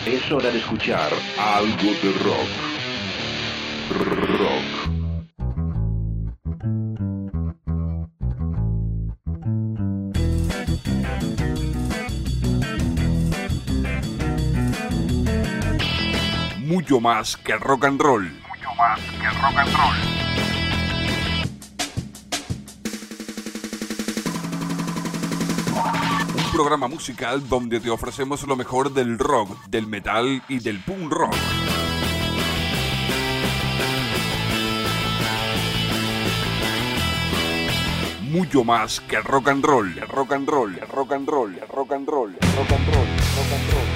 Es hora de escuchar algo de rock. Mucho más que rock and roll. Mucho más que rock and roll. Un programa musical donde te ofrecemos lo mejor del rock, del metal y del punk rock. Mucho más que rock and roll, rock and roll, rock and roll, rock and roll, rock and roll, rock and roll.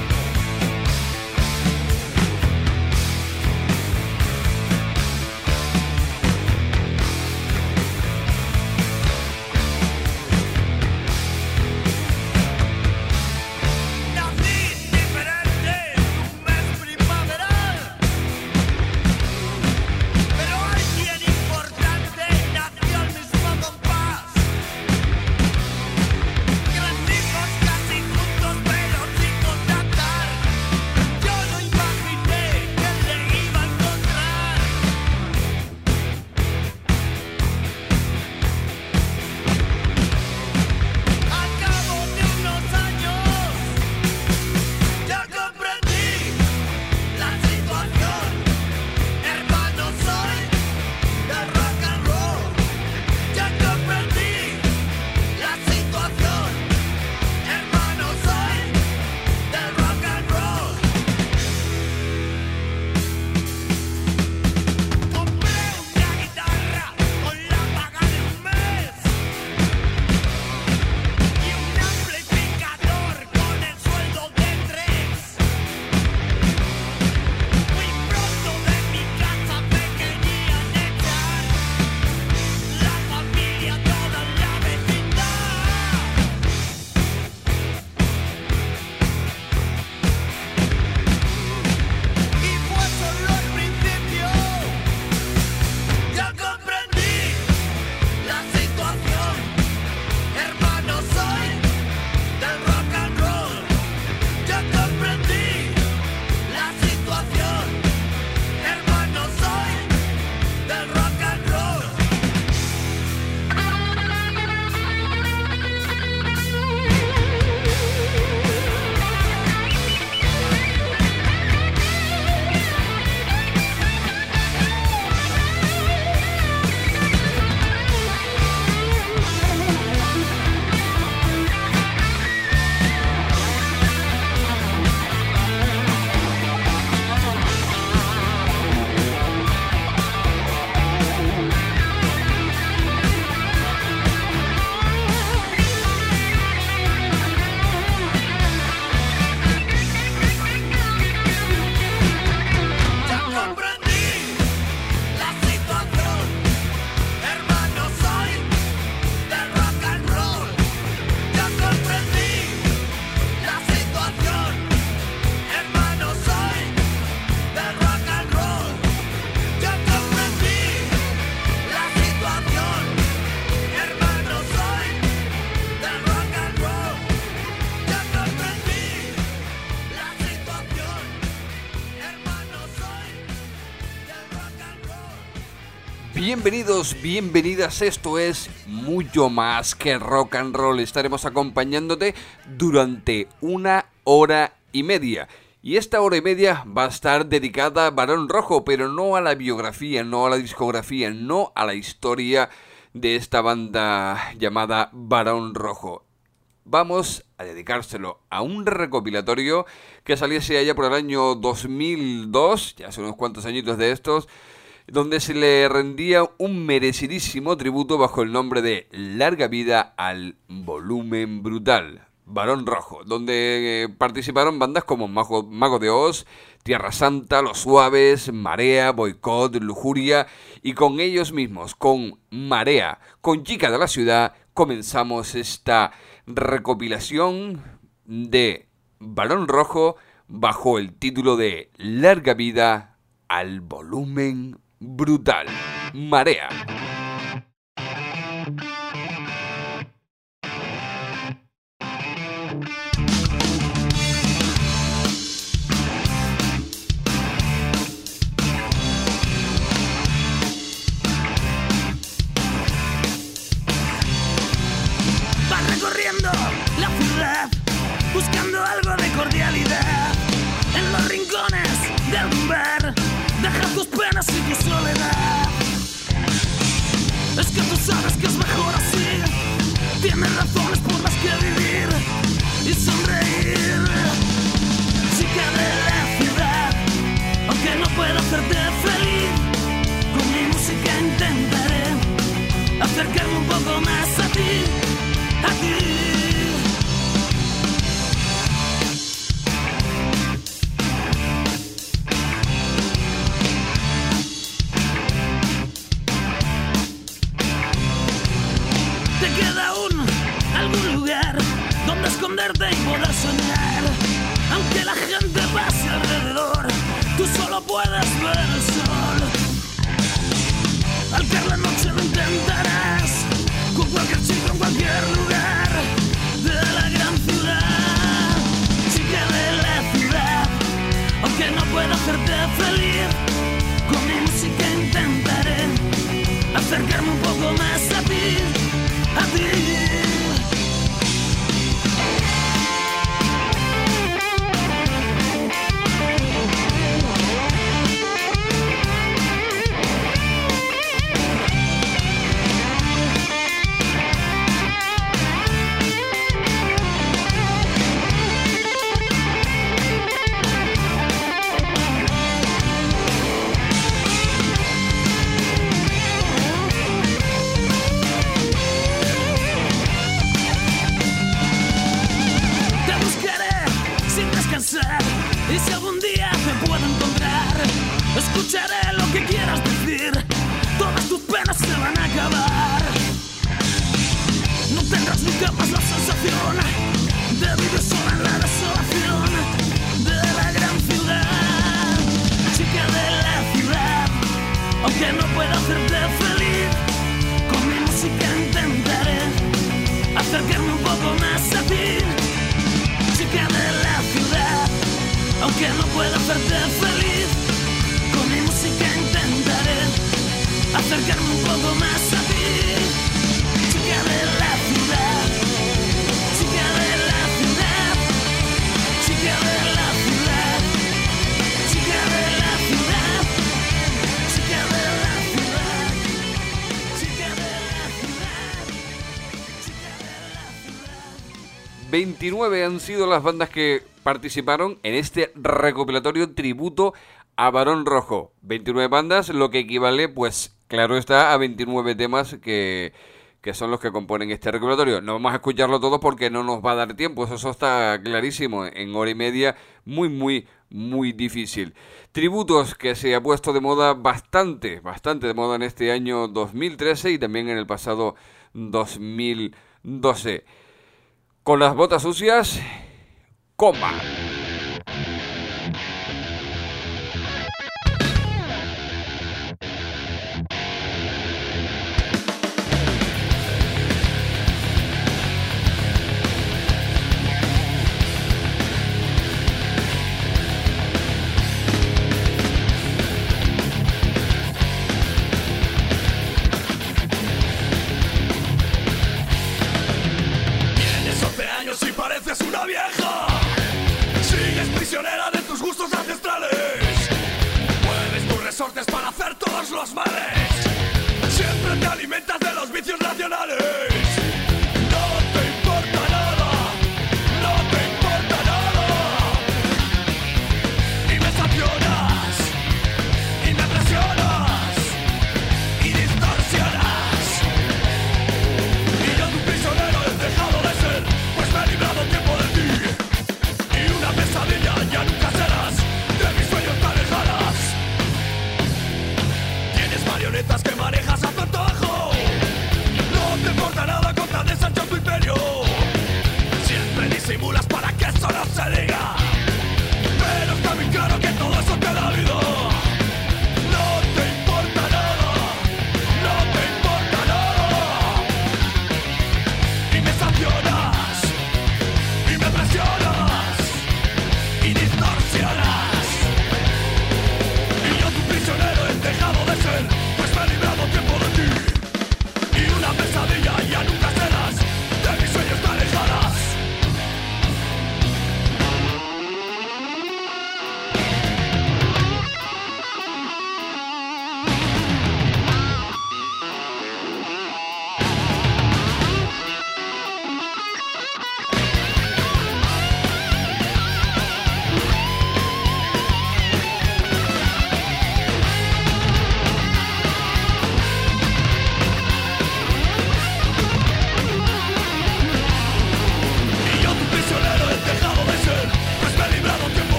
Bienvenidos, bienvenidas, esto es Mucho Más que Rock and Roll. Estaremos acompañándote durante 1 hora y media. Y esta hora y media va a estar dedicada a Barón Rojo, pero no a la biografía, no a la discografía, no a la historia de esta banda llamada Barón Rojo. Vamos a dedicárselo a un recopilatorio que saliese allá por el año 2002, ya hace unos cuantos añitos de estos, donde se le rendía un merecidísimo tributo bajo el nombre de Larga Vida al Volumen Brutal, Barón Rojo, donde participaron bandas como Mago de Oz, Tierra Santa, Los Suaves, Marea, Boicot, Lujuria, y con ellos mismos, con Marea, con Chica de la Ciudad, comenzamos esta recopilación de Barón Rojo bajo el título de Larga Vida al Volumen Brutal, Marea. dudas y tu soledad. Es que tú sabes que es mejor así. Tienes razones por las que vivir y sonreír. Chica de la ciudad, aunque no puedo hacerte feliz, con mi música intentaré acercarme un poco más a ti, a ti. Te queda aún algún lugar donde esconderte y poder soñar. Aunque la gente pase alrededor, tú solo puedes ver el sol. Al caer la noche lo intentarás, con cualquier chico en cualquier lugar de la gran ciudad. Chica de la ciudad, aunque no pueda hacerte feliz, con mi música intentaré acercarme un poco más a ti, a ti. Y si algún día te puedo encontrar, escucharé lo que quieras decir. Todas tus penas se van a acabar. No tendrás nunca más la sensación de vivir sola en la desolación de la gran ciudad. Chica de la ciudad, aunque no pueda hacerte feliz, con mi música intentaré acercarme un poco más a ti. Chica de la ciudad, aunque no pueda hacerte feliz, con mi música intentaré acercarme un poco más a ti. Chica de la ciudad, chica de la ciudad, chica de la ciudad, chica de la ciudad, chica de la ciudad, chica de la ciudad, chica de la ciudad. 29 han sido las bandas que participaron en este recopilatorio tributo a Barón Rojo. 29 bandas, lo que equivale, pues claro está, a 29 temas que son los que componen este recopilatorio. No vamos a escucharlo todo porque no nos va a dar tiempo, eso está clarísimo. En hora y media, muy difícil. Tributos que se ha puesto de moda bastante de moda en este año 2013 y también en el pasado 2012. Con las botas sucias, Coma. Tienes 11 años y pareces una vieja.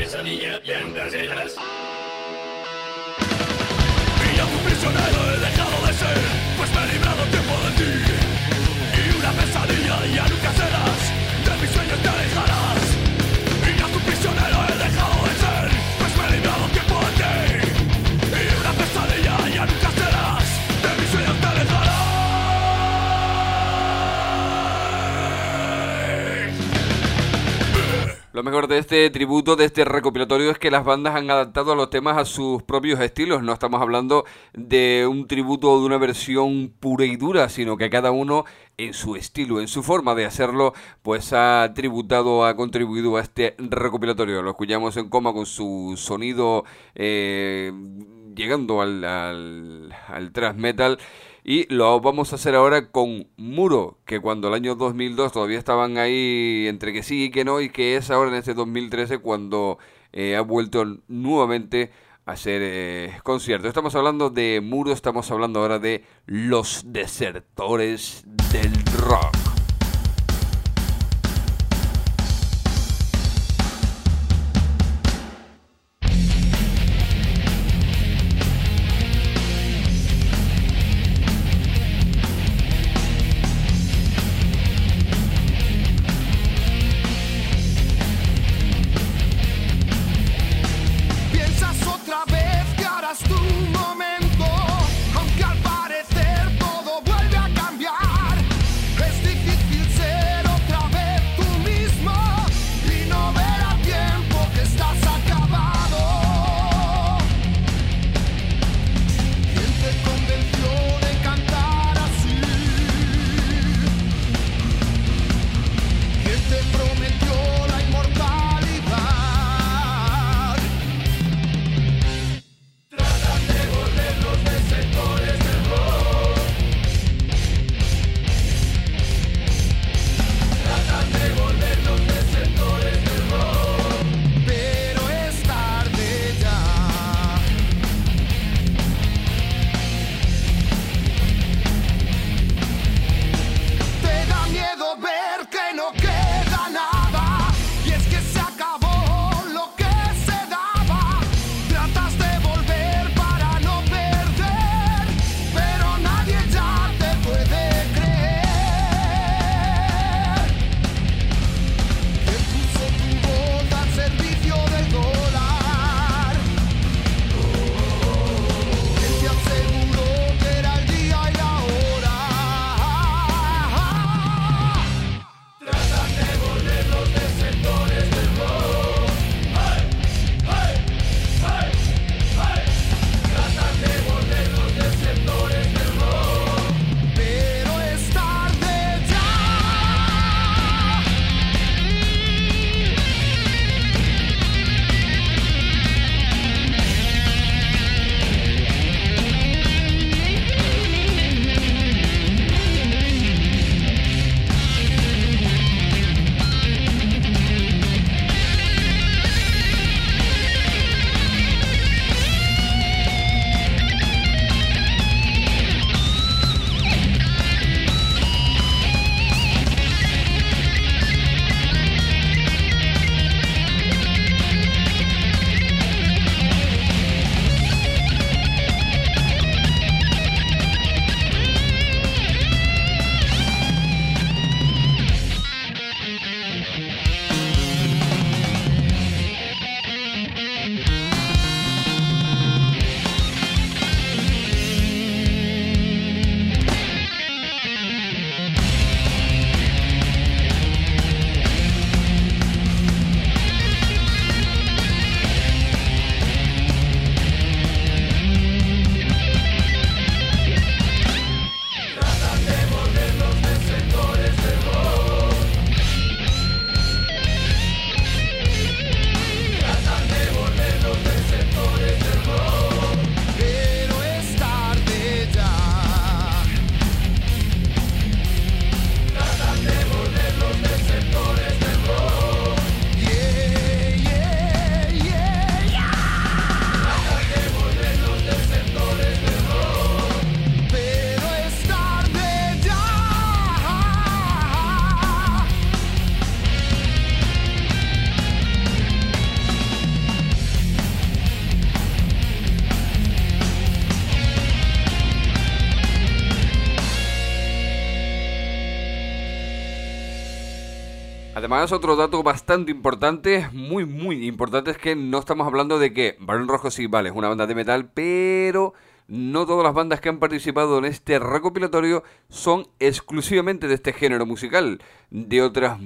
pesadilla ya nunca serás. Y yo un prisionero he dejado de ser, pues me he librado tiempo de ti. Y una pesadilla ya nunca serás, de mis sueños te alejarás. Y yo un prisionero he dejado de ser, pues me he librado tiempo de ti. Y una pesadilla ya nunca serás, de mis sueños te alejarás. Lo mejor de este tributo, de este recopilatorio, es que las bandas han adaptado a los temas a sus propios estilos. No estamos hablando de un tributo o de una versión pura y dura, sino que cada uno en su estilo, en su forma de hacerlo, pues ha tributado, ha contribuido a este recopilatorio. Lo escuchamos en Coma con su sonido llegando al thrash metal. Y lo vamos a hacer ahora con Muro, que cuando el año 2002 todavía estaban ahí entre que sí y que no, y que es ahora en este 2013 cuando ha vuelto nuevamente a hacer conciertos. Estamos hablando de Muro, estamos hablando ahora de Los Desertores del Rock. Aunque al parecer todo vuelve a cambiar, es difícil. Además, otro dato bastante importante, muy importante, es que no estamos hablando de que Barón Rojo sí, vale, es una banda de metal, pero no todas las bandas que han participado en este recopilatorio son exclusivamente de este género musical. De otras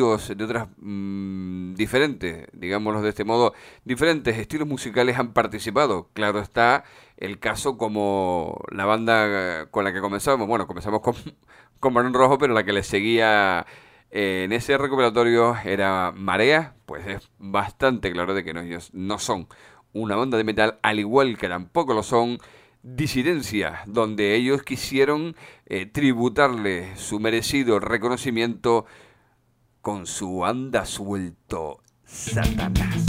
diferentes, digámoslo de este modo, diferentes estilos musicales han participado. Claro está el caso como la banda con la que comenzamos. Bueno, comenzamos con Barón Rojo, pero la que le seguía en ese recopilatorio era Marea. Pues es bastante claro de que ellos no son una banda de metal, al igual que tampoco lo son Disidencia, donde ellos quisieron tributarle su merecido reconocimiento con su Anda Suelto Satanás.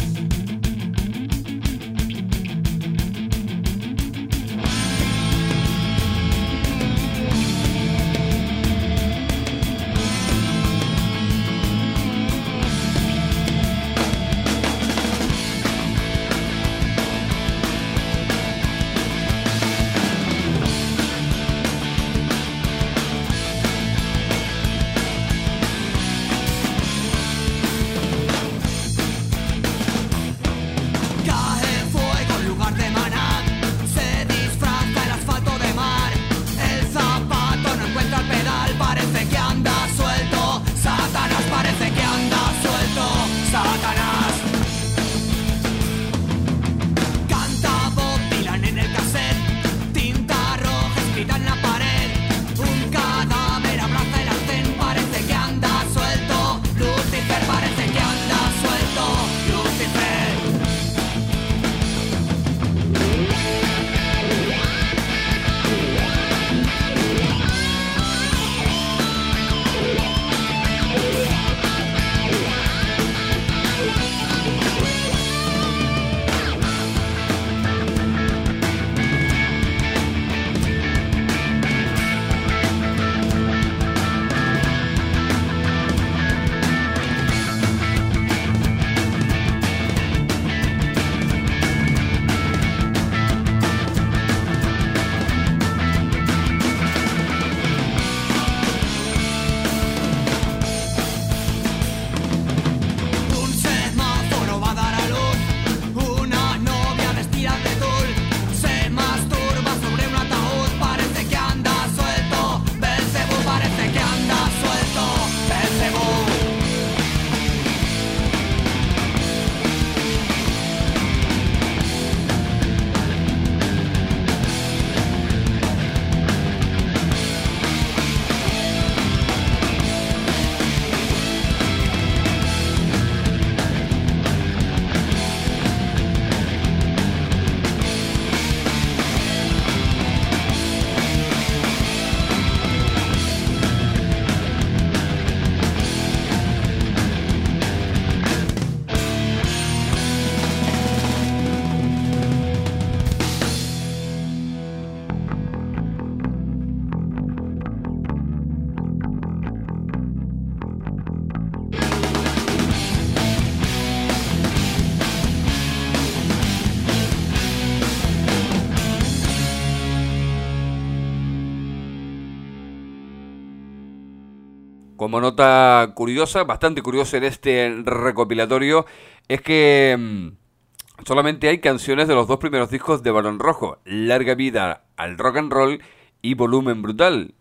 Como nota curiosa, bastante curiosa en este recopilatorio, es que solamente hay canciones de los dos primeros discos de Barón Rojo, Larga Vida al Rock and Roll y Volumen Brutal.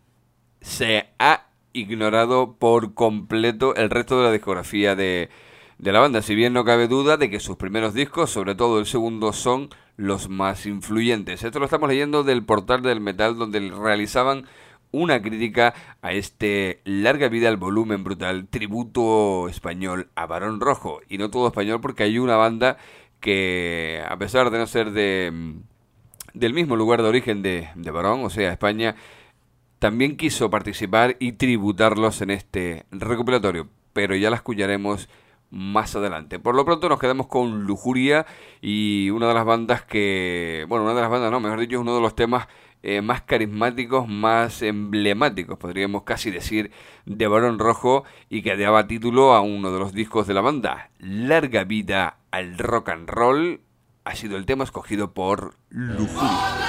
Se ha ignorado por completo el resto de la discografía de la banda, si bien no cabe duda de que sus primeros discos, sobre todo el segundo, son los más influyentes. Esto lo estamos leyendo del Portal del Metal, donde realizaban una crítica a este Larga Vida al Volumen Brutal, tributo español a Barón Rojo. Y no todo español, porque hay una banda que, a pesar de no ser del mismo lugar de origen de Barón, o sea, España, también quiso participar y tributarlos en este recopilatorio, pero ya la escucharemos más adelante. Por lo pronto nos quedamos con Lujuria, y una de las bandas que, bueno, una de las bandas no, mejor dicho, es uno de los temas más carismáticos, más emblemáticos, podríamos casi decir, de Barón Rojo, y que daba título a uno de los discos de la banda. Larga Vida al Rock and Roll ha sido el tema escogido por Lujuria.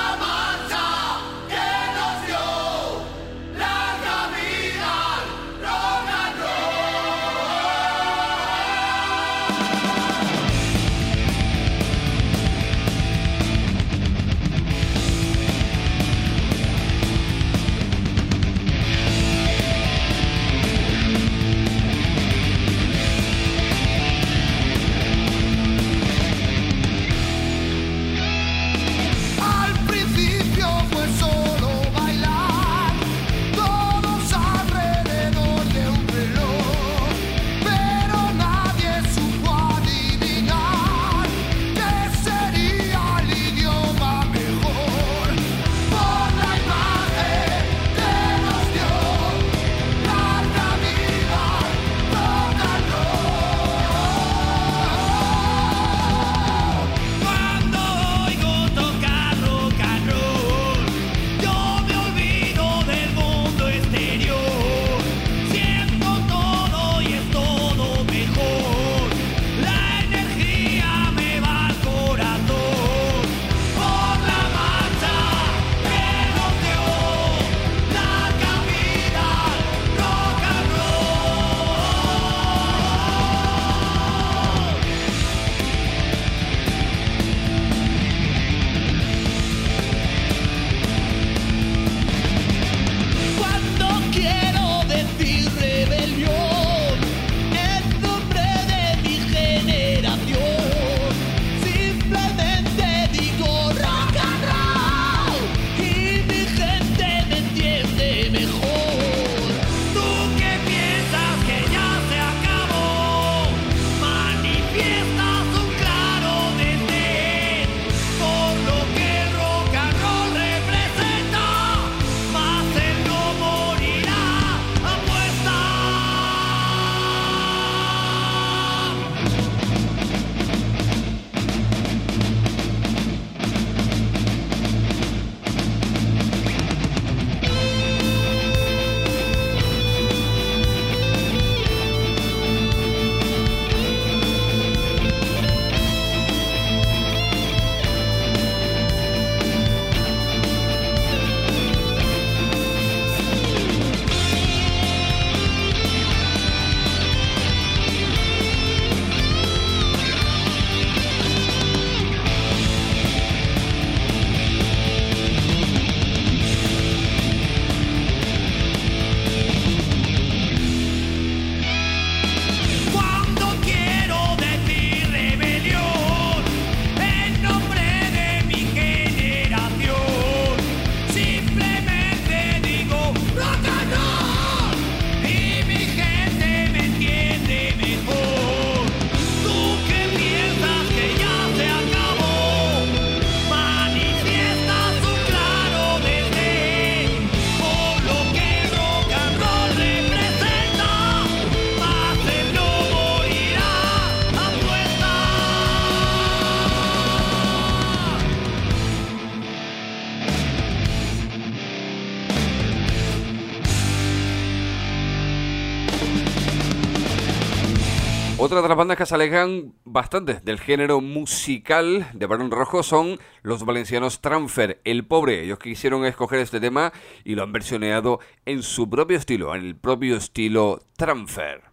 Otra de las bandas que se alejan bastante del género musical de Barón Rojo son los valencianos Transfer, El Pobre. Ellos quisieron escoger este tema y lo han versioneado en su propio estilo, en el propio estilo Transfer.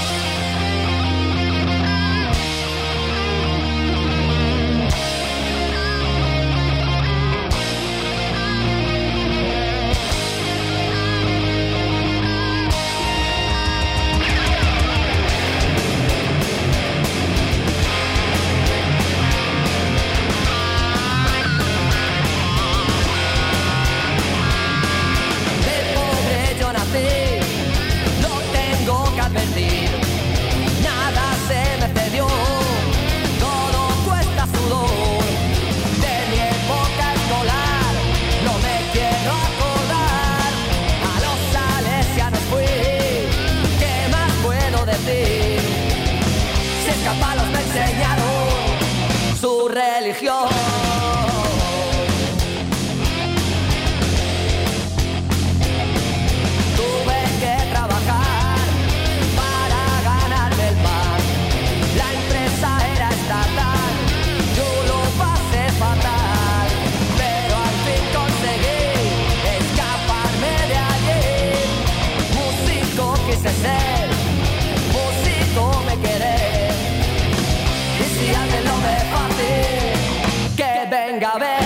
Religión. Tuve que trabajar para ganarme el pan. La empresa era estatal, yo lo pasé fatal, pero al fin conseguí escaparme de allí. Músico quise ser, músico me quedé. Y si alguien lo ve fácil, que venga a ver.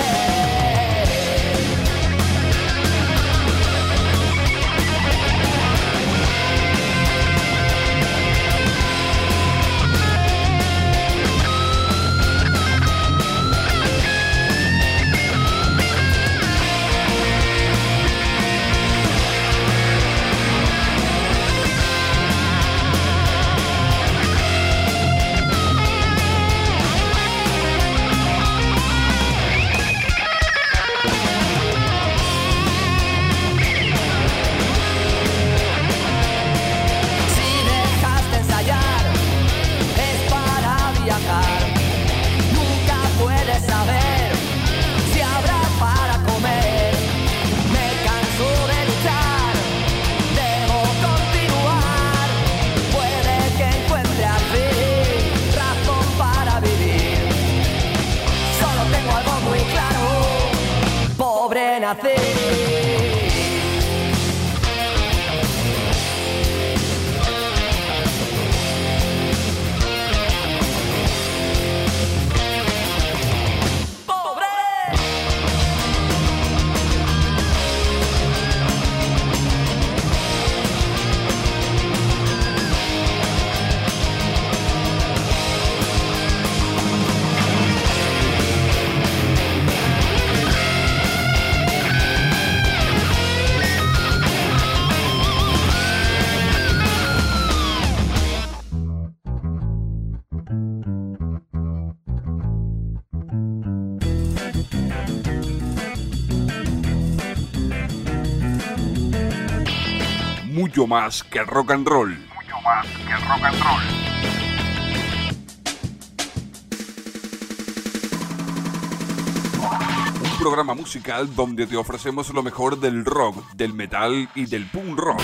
Mucho más que rock and roll. Mucho más que rock and roll. Un programa musical donde te ofrecemos lo mejor del rock, del metal y del punk rock.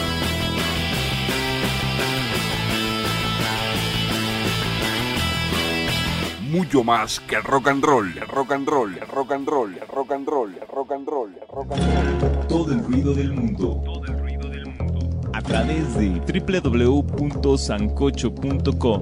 Mucho más que rock and roll, rock and roll, rock and roll, rock and roll, rock and roll, rock and roll. Todo el ruido del mundo. A través de www.sancocho.com.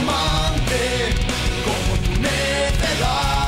flamante como tu necedad.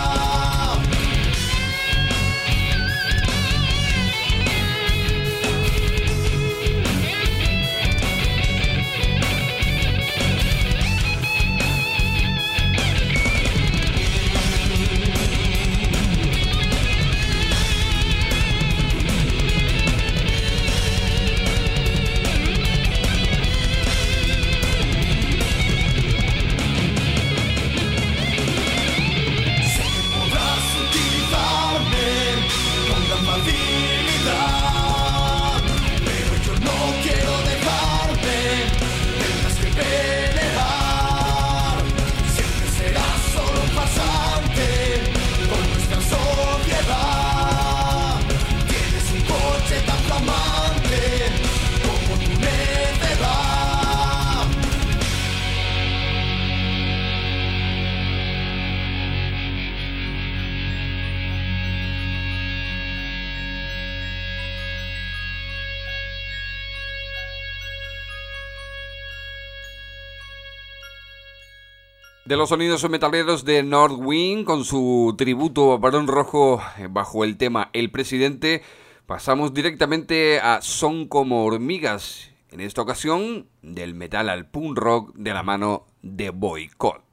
De los sonidos metaleros de Northwind con su tributo a Barón Rojo bajo el tema El Presidente, pasamos directamente a Son como hormigas, en esta ocasión del metal al punk rock de la mano de Boycott.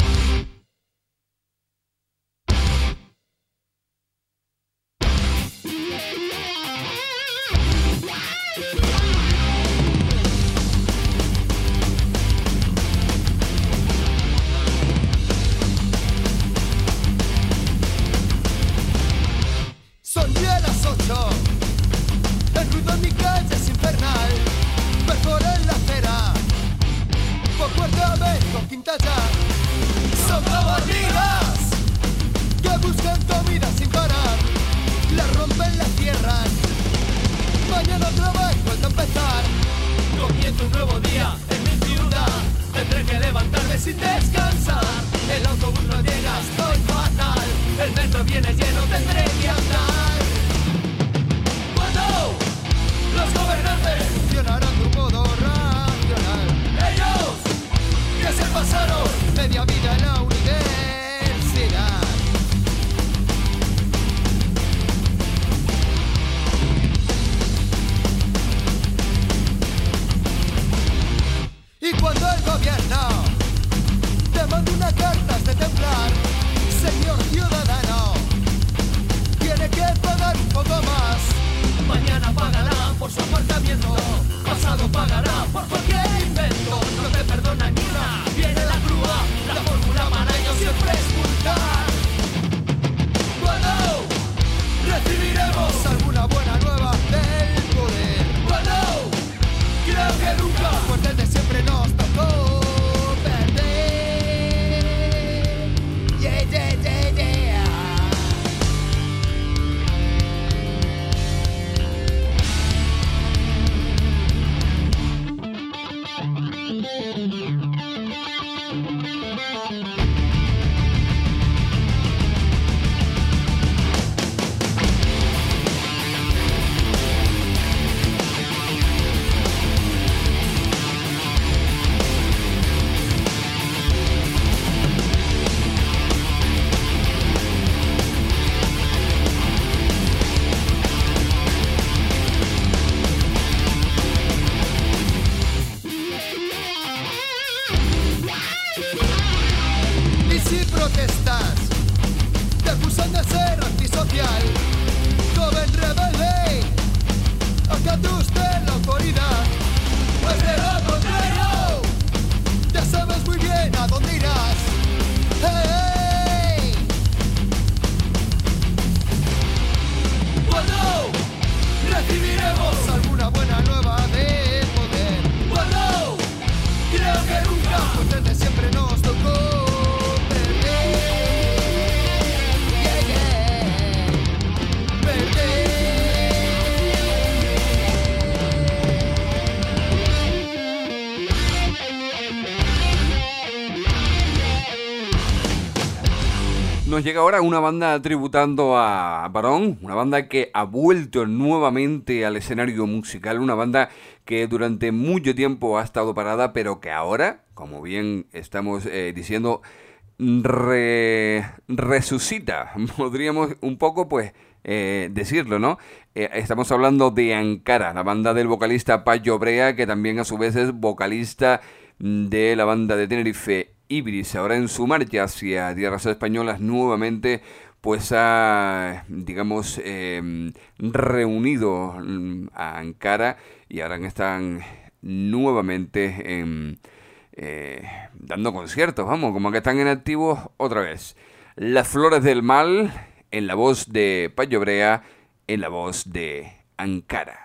Son ya las 8, el ruido en mi calle es infernal, mejor en la acera, por cuarta vez con quinta ya. Son como hormigas que buscan comida sin parar, la rompen, la cierran, mañana otra vez vuelve a empezar. Comienza un nuevo día en mi ciudad, tendré que levantarme sin descansar, el autobús no llega, estoy fatal, el metro viene lleno, tendré que andar. Cuando los gobernantes funcionarán de un modo racional, ellos que se pasaron media vida en la universidad. Y cuando el gobierno te manda una carta de templar, señor ciudadano, tiene que pagar un poco más. Mañana pagará por su aparcamiento, pasado pagará por cualquier invento. No te perdona ni una, viene la grúa, la fórmula para ellos siempre es multar. ¿Cuándo recibiremos alguna buena nueva del poder? ¿Cuándo? Creo que nunca, pues desde siempre nos tocó perder. Yeah, yeah, yeah, yeah. Nos llega ahora una banda tributando a Barón, una banda que ha vuelto nuevamente al escenario musical, una banda que durante mucho tiempo ha estado parada, pero que ahora, como bien estamos diciendo, resucita, podríamos un poco pues decirlo, ¿no? Estamos hablando de Ankara, la banda del vocalista Payo Brea, que también a su vez es vocalista de la banda de Tenerife Ibris. Ahora en su marcha hacia tierras españolas nuevamente pues ha, digamos, reunido a Ankara y ahora están nuevamente dando conciertos, vamos, como que están en activo otra vez. Las Flores del Mal, en la voz de Payo Brea, en la voz de Ankara.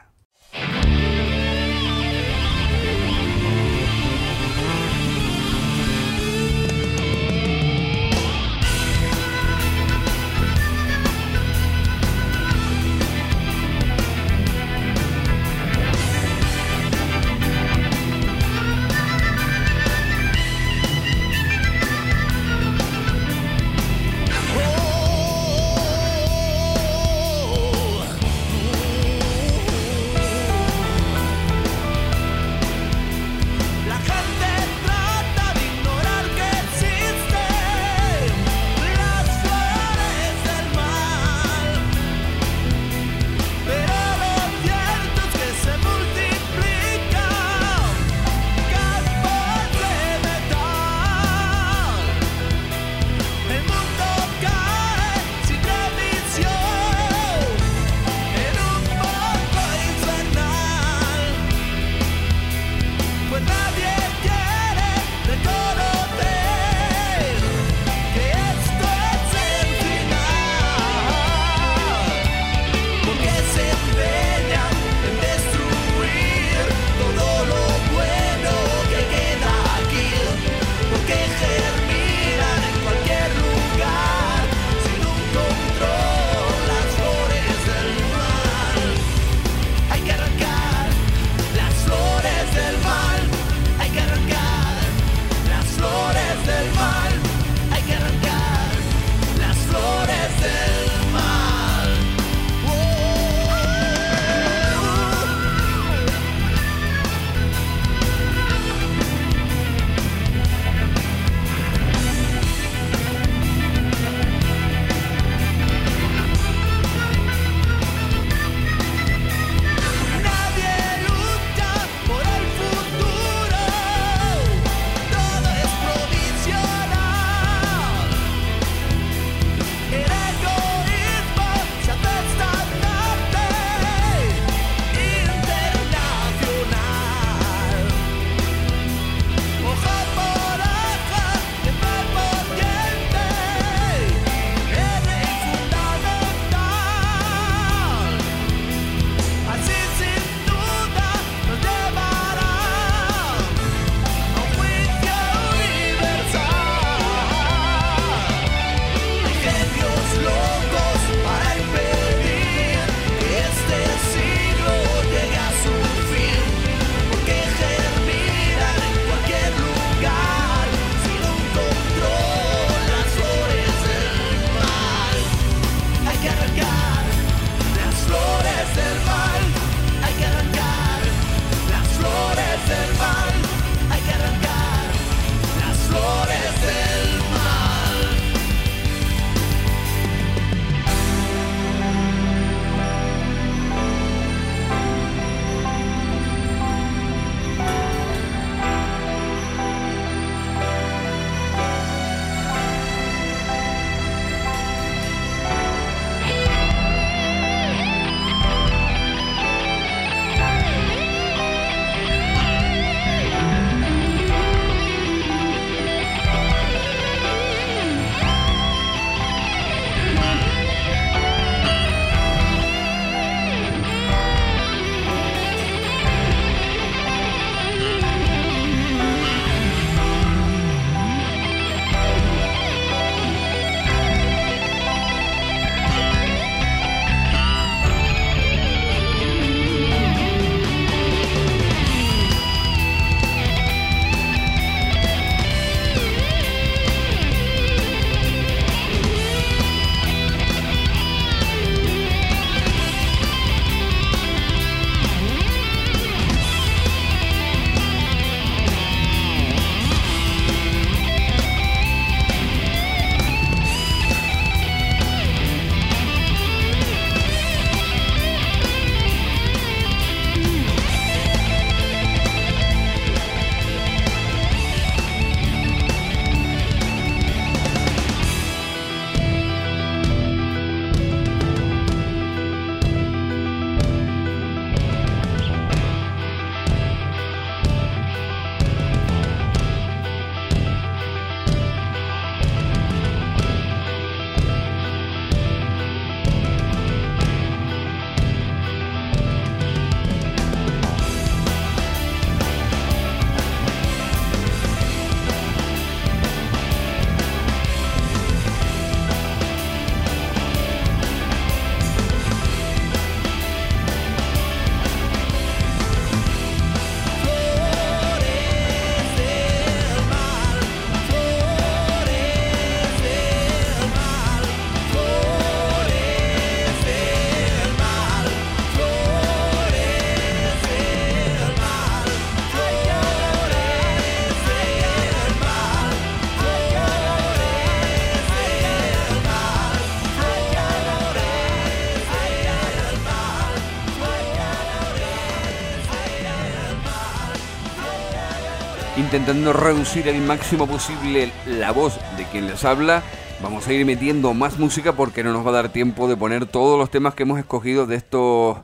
intentando reducir el máximo posible la voz de quien les habla. Vamos a ir metiendo más música porque no nos va a dar tiempo de poner todos los temas que hemos escogido de estos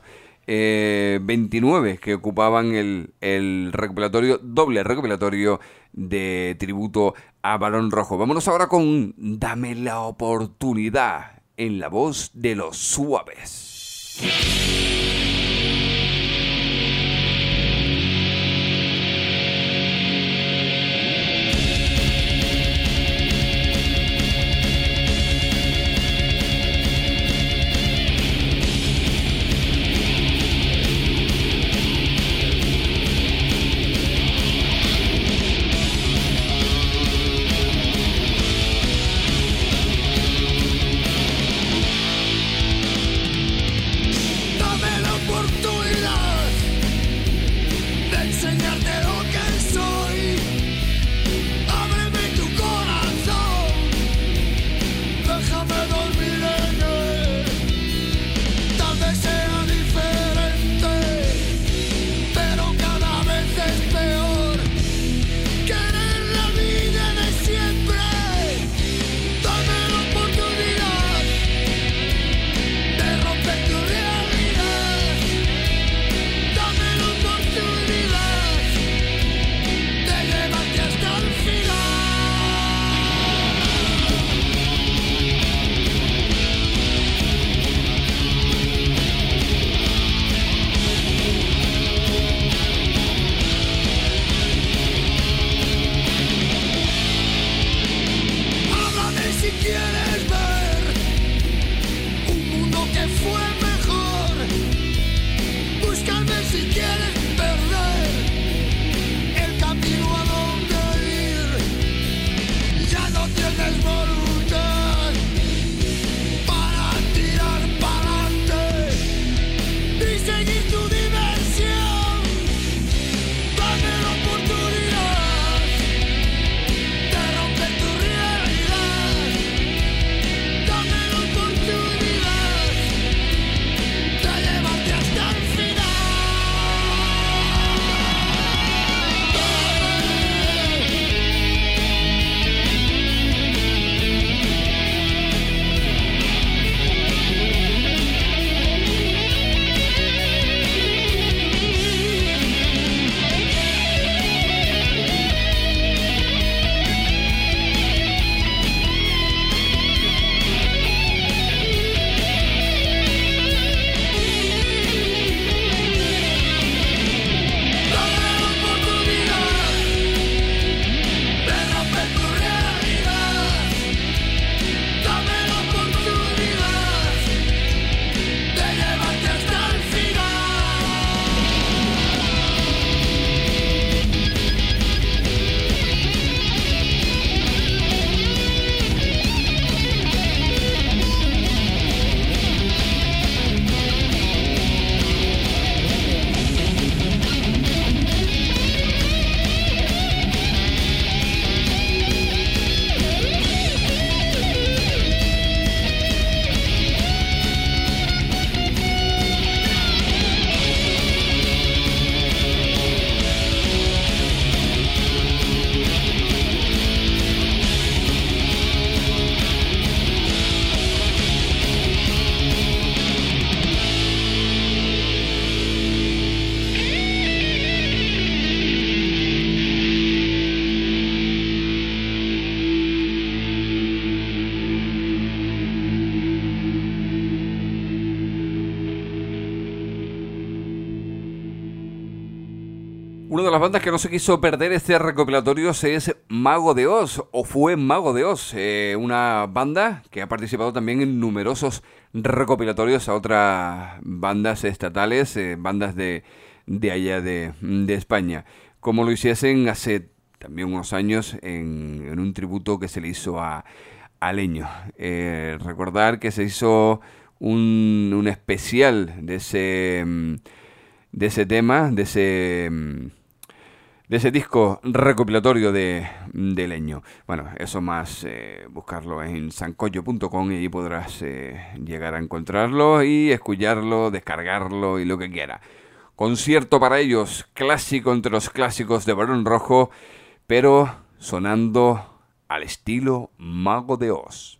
29 que ocupaban el recopilatorio, doble recopilatorio de tributo a Barón Rojo. Vámonos ahora con Dame la oportunidad en la voz de Los Suaves. Una de las bandas que no se quiso perder este recopilatorio es Mago de Oz, o fue Mago de Oz, una banda que ha participado también en numerosos recopilatorios a otras bandas estatales, bandas de allá de España, como lo hiciesen hace también unos años en un tributo que se le hizo a Leño. Recordar que se hizo un especial de ese tema, de ese disco recopilatorio de Leño. Bueno, eso más buscarlo en sancoyo.com y ahí podrás llegar a encontrarlo y escucharlo, descargarlo y lo que quiera. Concierto para ellos, clásico entre los clásicos de Barón Rojo, pero sonando al estilo Mago de Oz.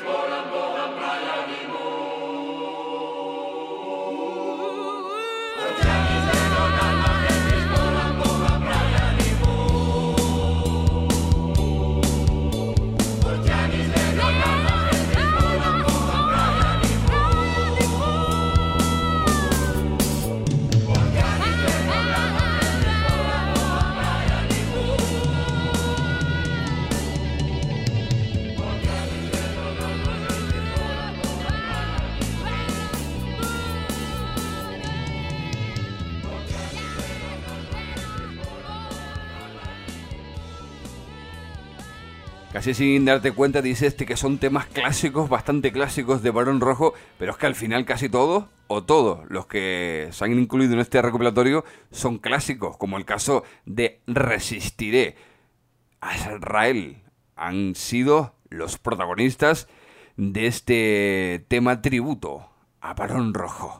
Casi sin darte cuenta dices que son temas clásicos, bastante clásicos de Barón Rojo, pero es que al final casi todos, o todos los que se han incluido en este recopilatorio son clásicos, como el caso de Resistiré. Azrael han sido los protagonistas de este tema tributo a Barón Rojo.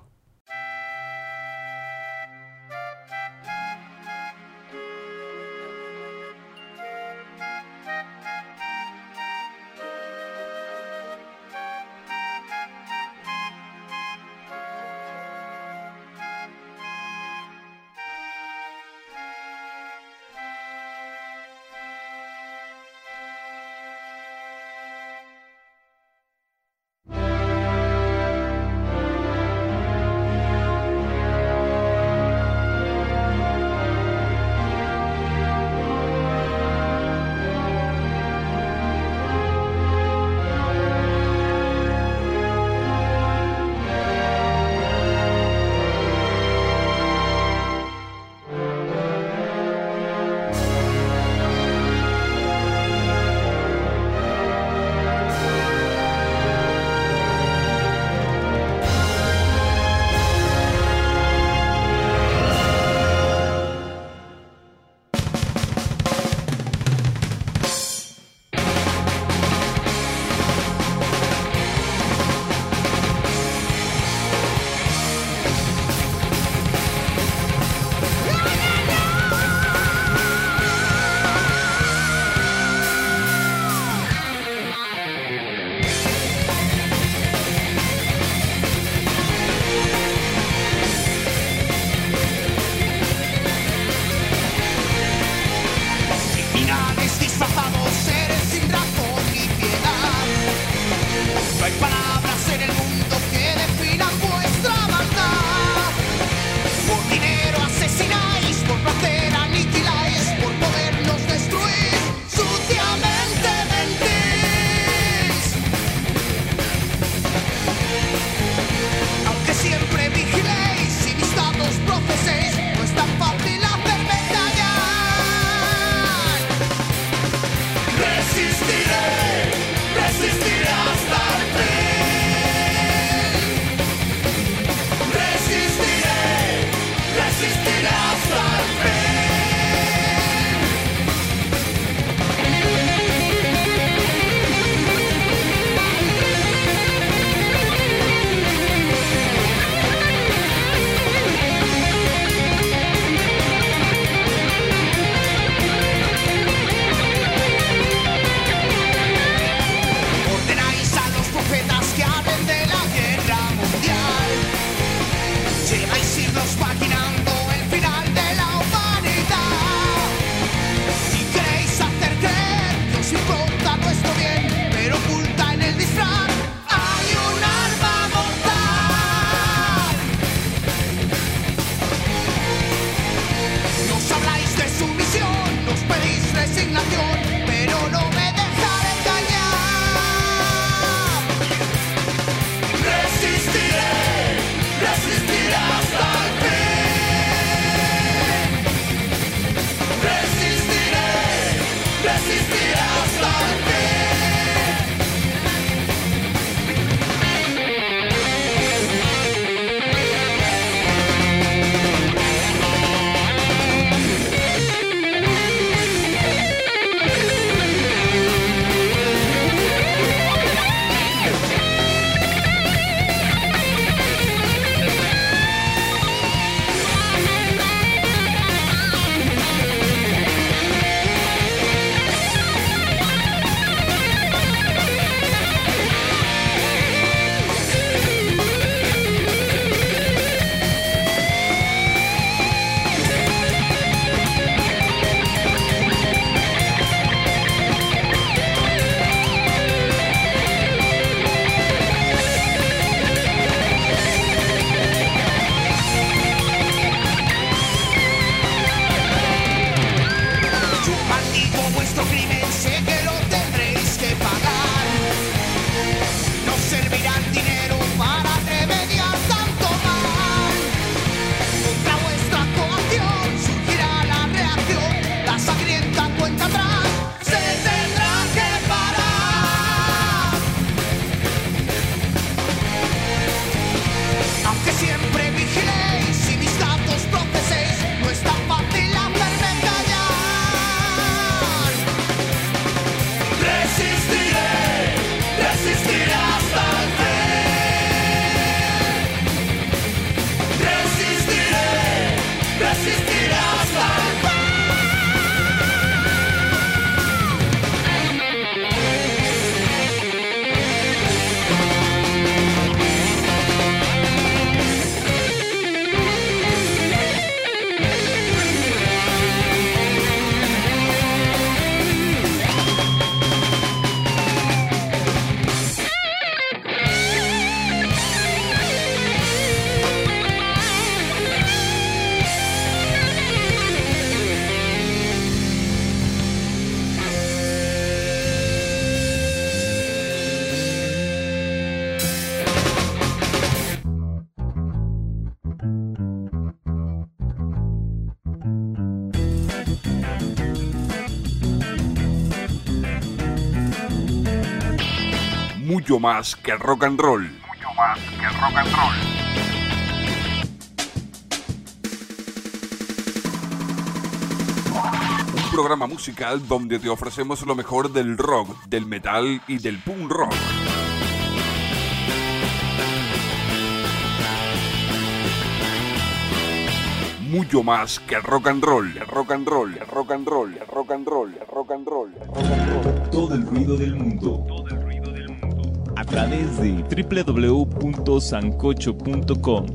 mucho más que rock and roll. Mucho más que rock and roll. Un programa musical donde te ofrecemos lo mejor del rock, del metal y del punk rock. Mucho más que rock and roll, rock and roll, rock and roll, rock and roll, rock and roll, rock and roll. Todo el ruido del mundo. A través de www.sancocho.com.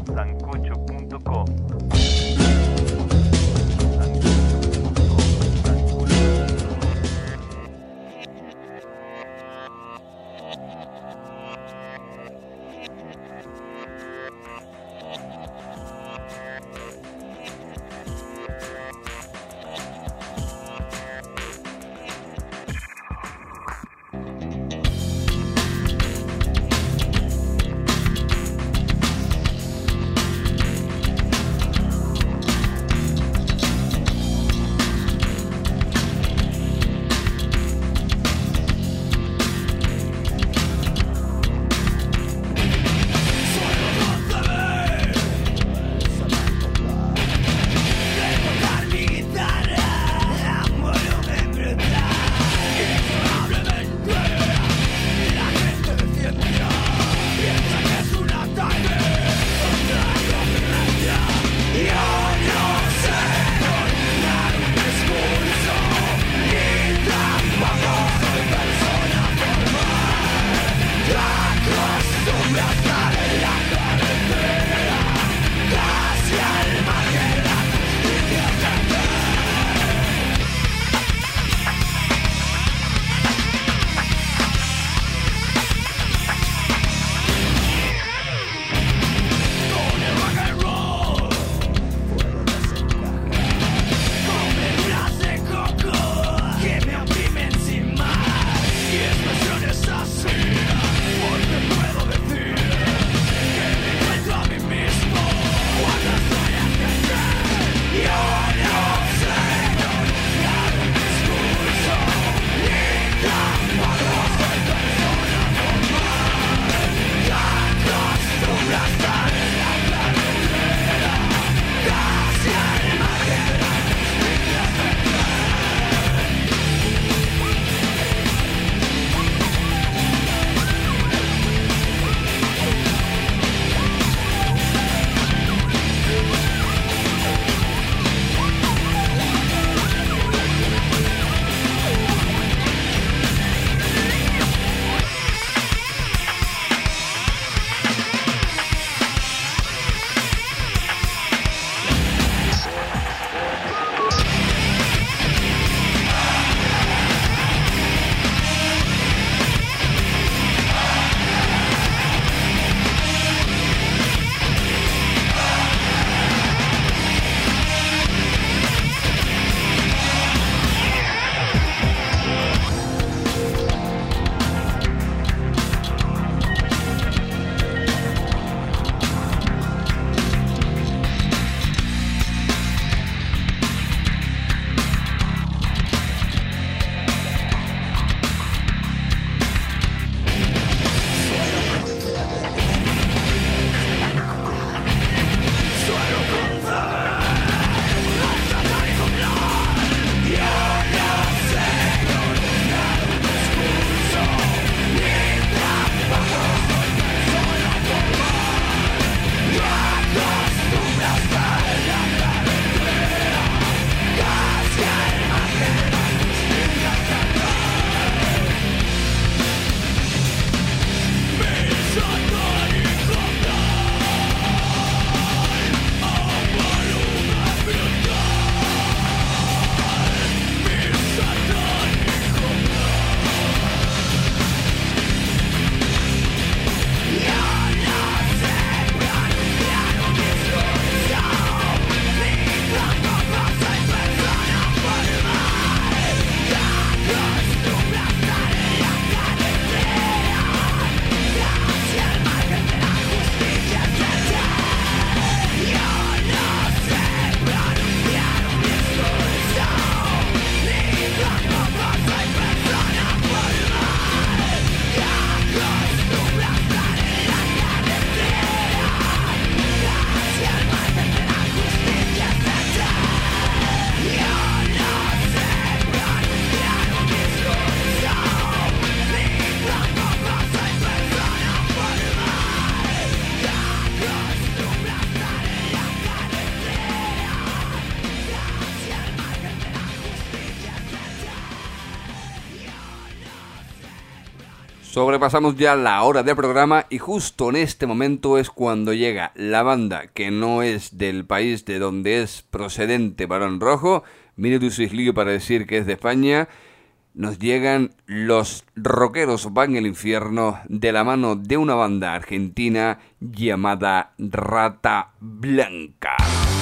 Sobrepasamos ya la hora de programa y justo en este momento es cuando llega la banda que no es del país de donde es procedente Barón Rojo. Mire tu sislillo para decir que es de España. Nos llegan los rockeros van al infierno de la mano de una banda argentina llamada Rata Blanca.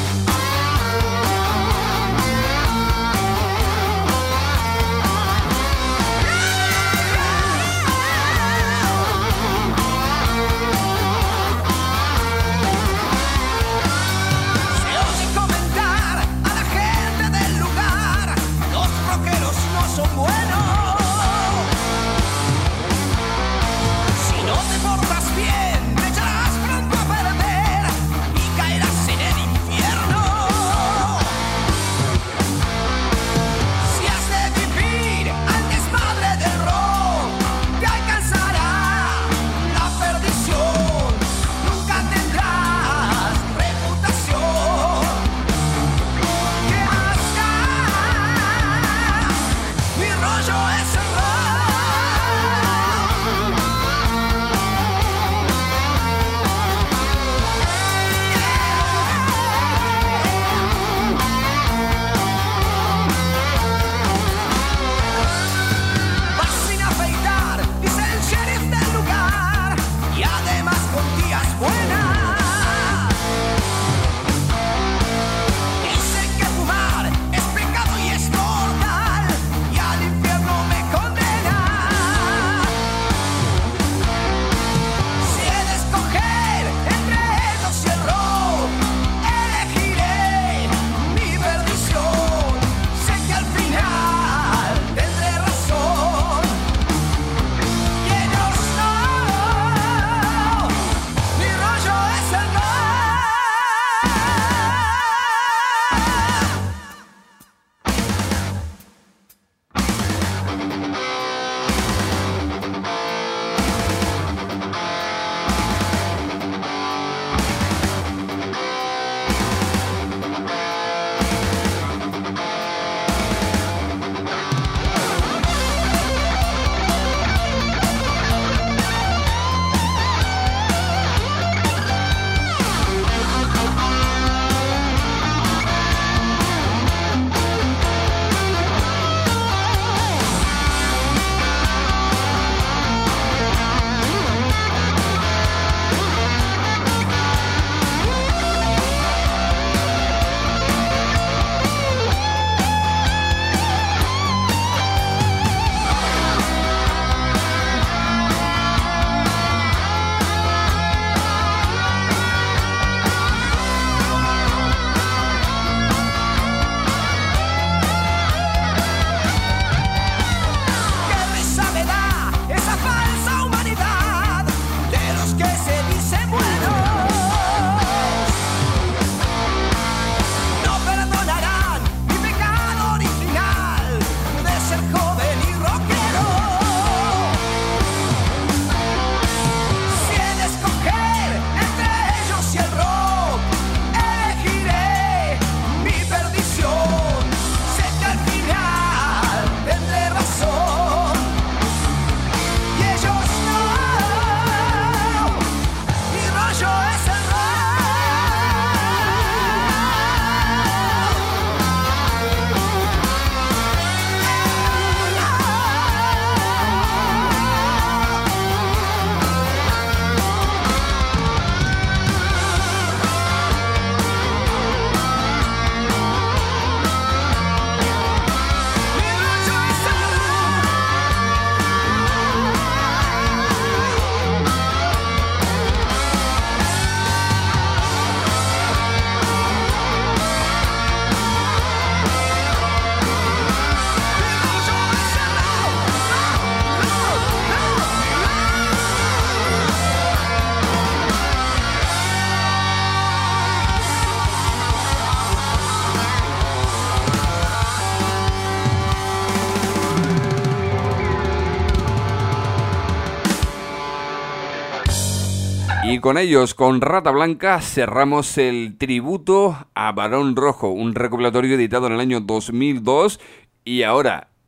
Y con ellos, con Rata Blanca, cerramos el tributo a Barón Rojo, un recopilatorio editado en el año 2002. Y ahora,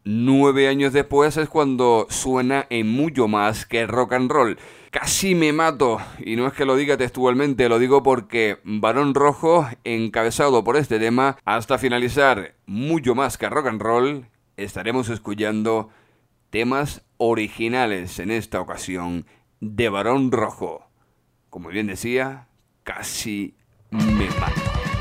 9 años después es cuando suena en Mucho Más que Rock and Roll. Casi me mato, y no es que lo diga textualmente, lo digo porque Barón Rojo, encabezado por este tema, hasta finalizar Mucho Más que Rock and Roll, estaremos escuchando temas originales en esta ocasión de Barón Rojo. Como bien decía, casi me mato.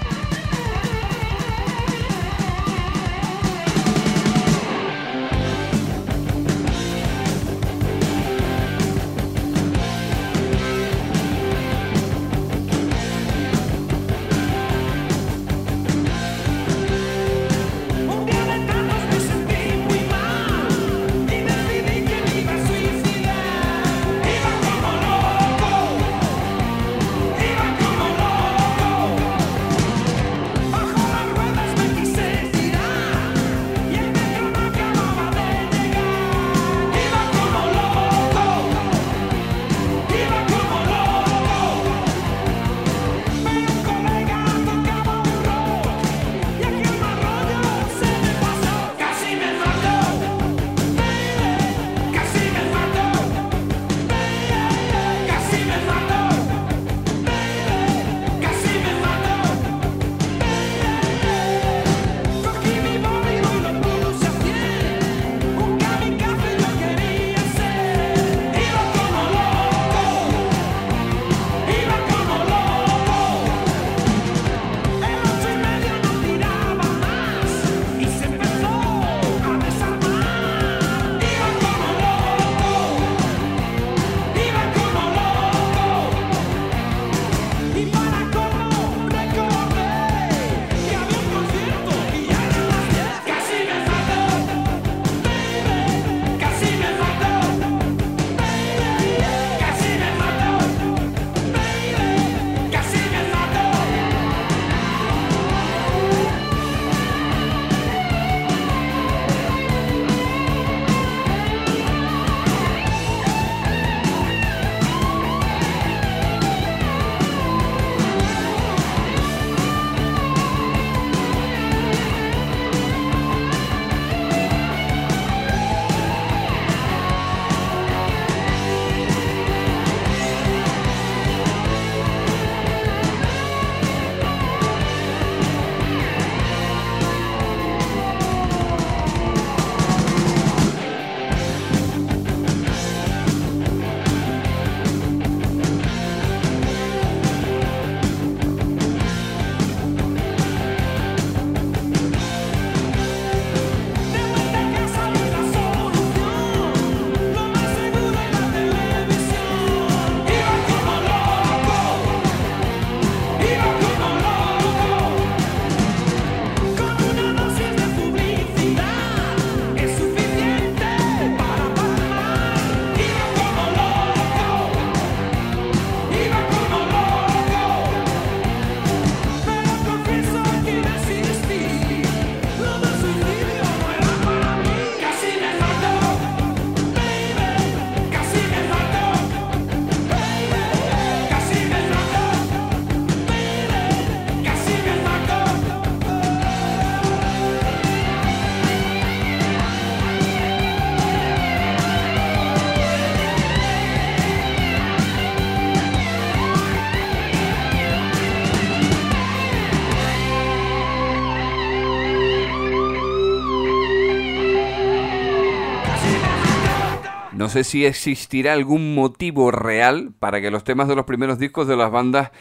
No sé si existirá algún motivo real para que los temas de los primeros discos de las bandas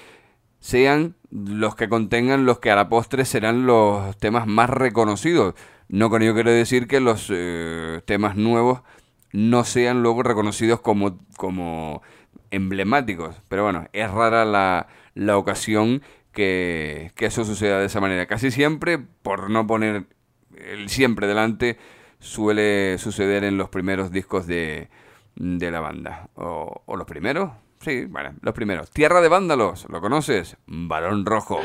sean los que contengan los que a la postre serán los temas más reconocidos. No con ello quiero decir que los temas nuevos no sean luego reconocidos como emblemáticos. Pero bueno, es rara la ocasión que eso suceda de esa manera. Casi siempre, por no poner el siempre delante, suele suceder en los primeros discos de la banda. ¿O los primeros? Sí, vale, los primeros. Tierra de Vándalos, ¿lo conoces? Barón Rojo.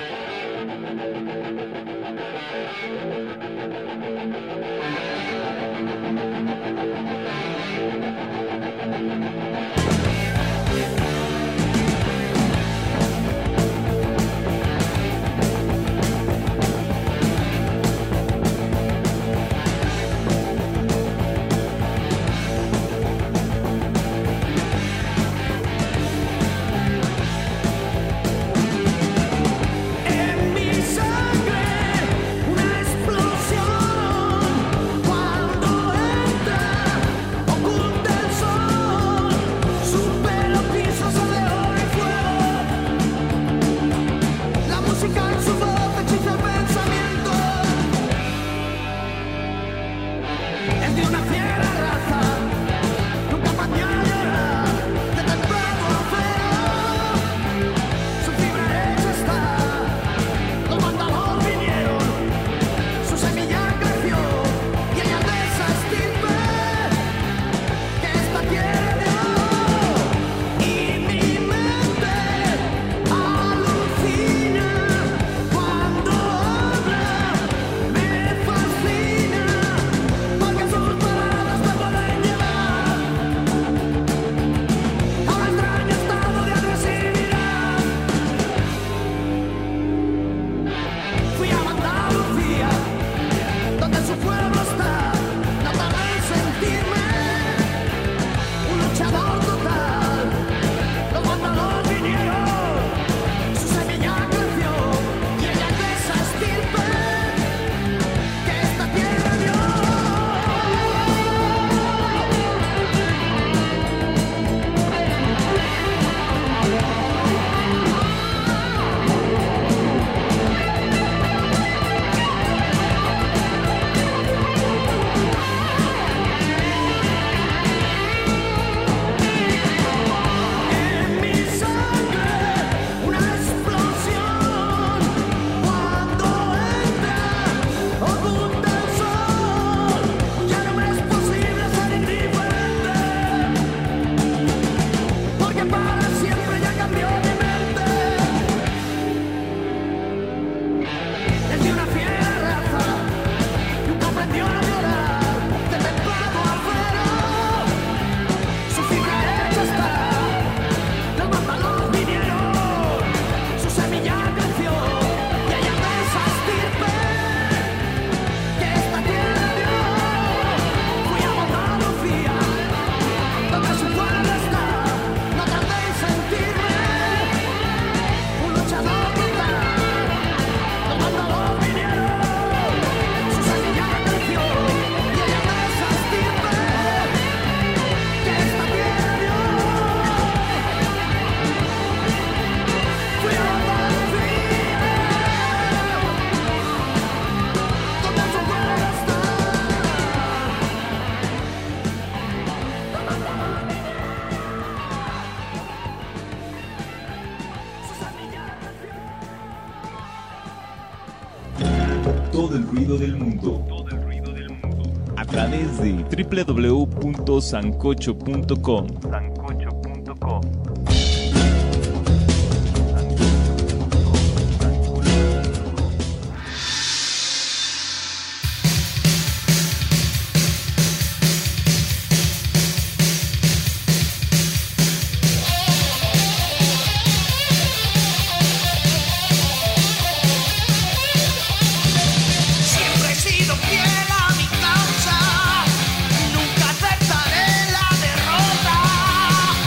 Todo el ruido del mundo. A través de www.sancocho.com. Siempre he sido fiel a mi causa, nunca aceptaré la derrota.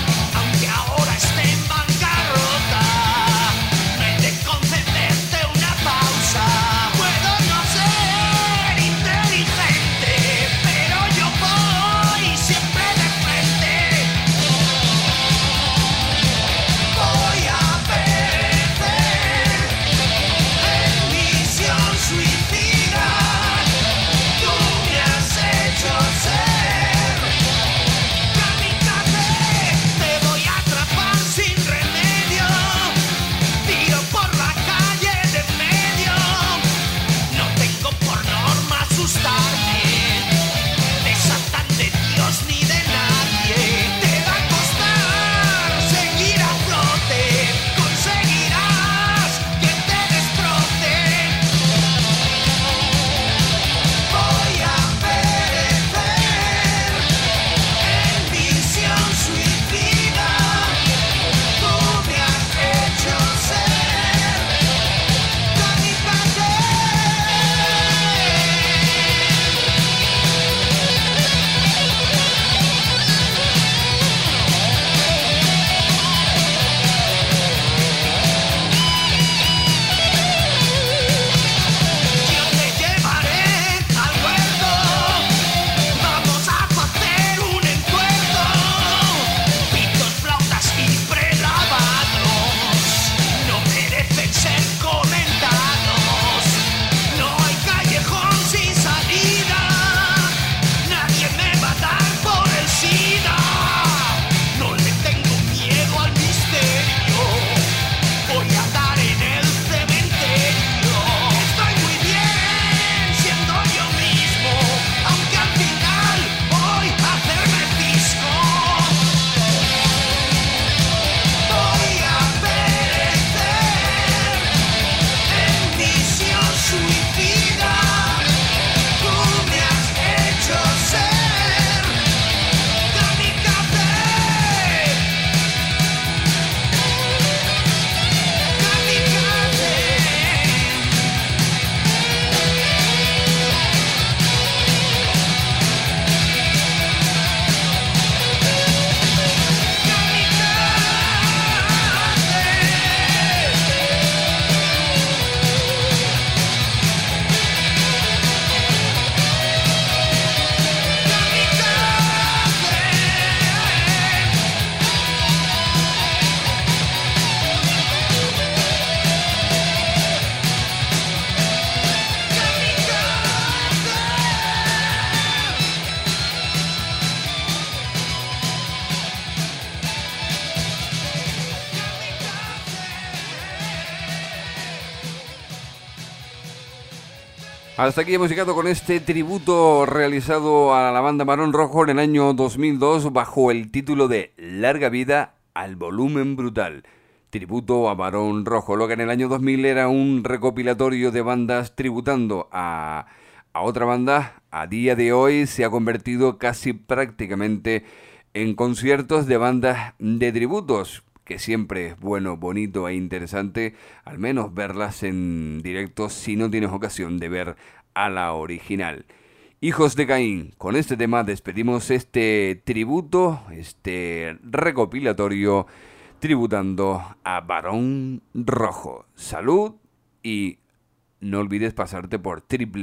Hasta aquí hemos llegado con este tributo realizado a la banda Barón Rojo en el año 2002 bajo el título de Larga Vida al Volumen Brutal. Tributo a Barón Rojo, lo que en el año 2000 era un recopilatorio de bandas tributando a otra banda. A día de hoy se ha convertido casi prácticamente en conciertos de bandas de tributos, que siempre es bueno, bonito e interesante, al menos verlas en directo si no tienes ocasión de ver a la original. Hijos de Caín, con este tema despedimos este tributo, este recopilatorio tributando a Barón Rojo. Salud y no olvides pasarte por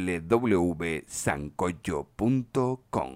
www.sancocho.com.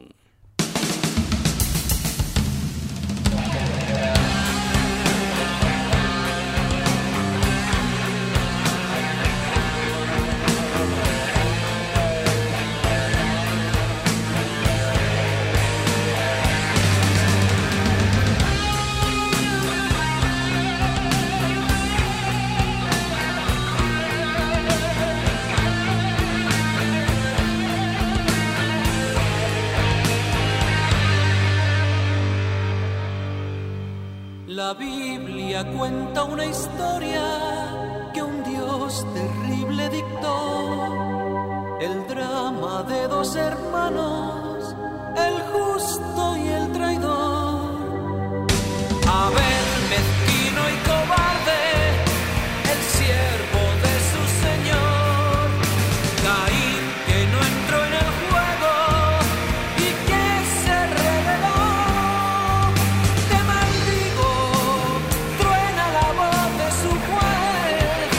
La Biblia cuenta una historia que un Dios terrible dictó. El drama de dos hermanos, el justo y el traidor. Abel, mezquino y cobarde, el siervo de su señor. Caín, que no entró en el juego y que se rebeló. Te maldigo, truena la voz de su juez.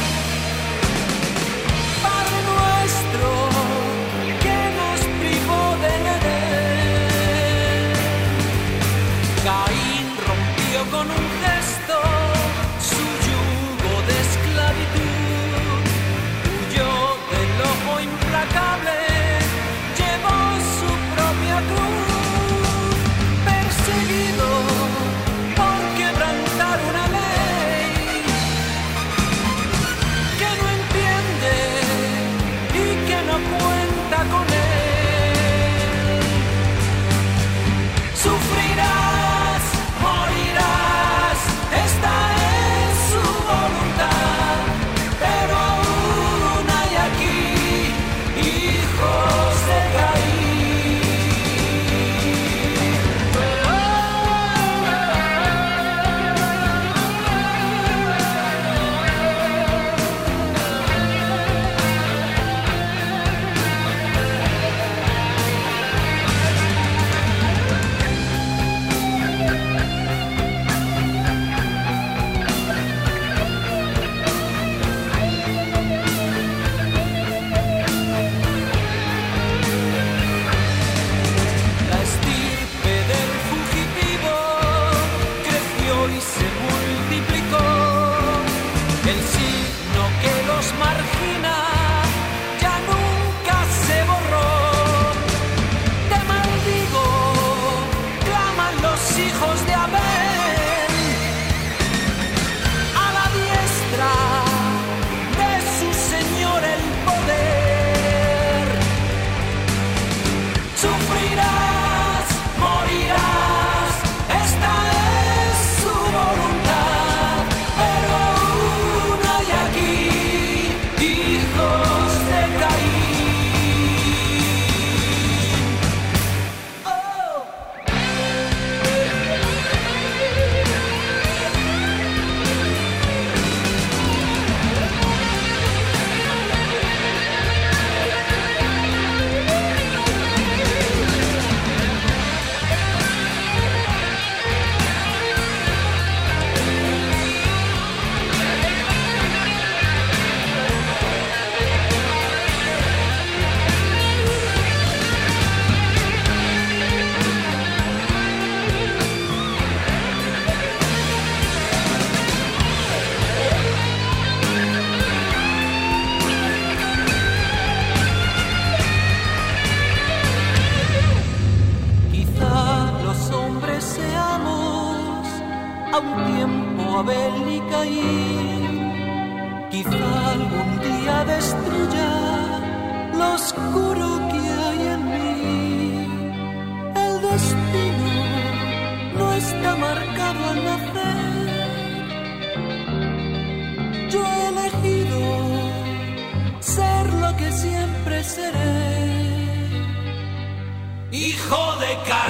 Padre nuestro, que nos privó del Edén. Caín rompió con un gesto su yugo de esclavitud. Huyó del ojo implacable, llevó su propia cruz. Perseguido por quebrantar una ley que no entiende y que no cuenta con él. Sufrirás, morirás, esta es su voluntad, pero aún hay aquí hijos de La estirpe del fugitivo creció y se multiplicó. El signo que los margina ya nunca se borró. Te maldigo, claman los hijos de Abel a la diestra de su Señor el poder. Sufrirás, morirás, esta es su voluntad, pero aún hay aquí hijos de Caín. Oh. Quizá los hombres seamos a un tiempo Abel y Caín. Quizá algún día destruya lo oscuro que hay en mí. El destino no está marcado al nacer. Yo he elegido ser lo que siempre seré. Hijo de carne.